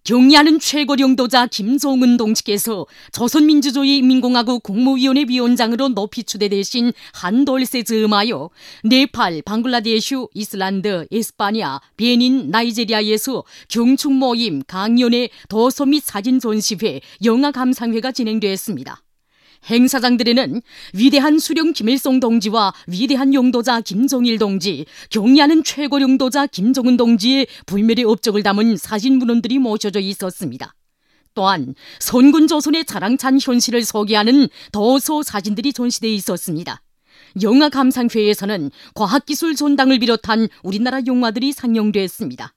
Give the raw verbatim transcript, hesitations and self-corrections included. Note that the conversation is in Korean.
경의하는 최고領導자 김정은 동지께서 조선민주주의인민공화국 국무위원회 위원장으로 높이 추대되신 한돌세 즈음하여 네팔, 방글라데슈, 이슬란드, 에스파냐, 베닌, 나이제리아에서 경축 모임, 강연회, 도서 및 사진 전시회, 영화 감상회가 진행되었습니다. 행사장들에는 위대한 수령 김일성 동지와 위대한 용도자 김정일 동지, 경의하는 최고領導자 김정은 동지의 불멸의 업적을 담은 사진 문헌들이 모셔져 있었습니다. 또한 선군 조선의 자랑찬 현실을 소개하는 도서 사진들이 전시되어 있었습니다. 영화 감상회에서는 과학기술 전당을 비롯한 우리나라 영화들이 상영됐습니다.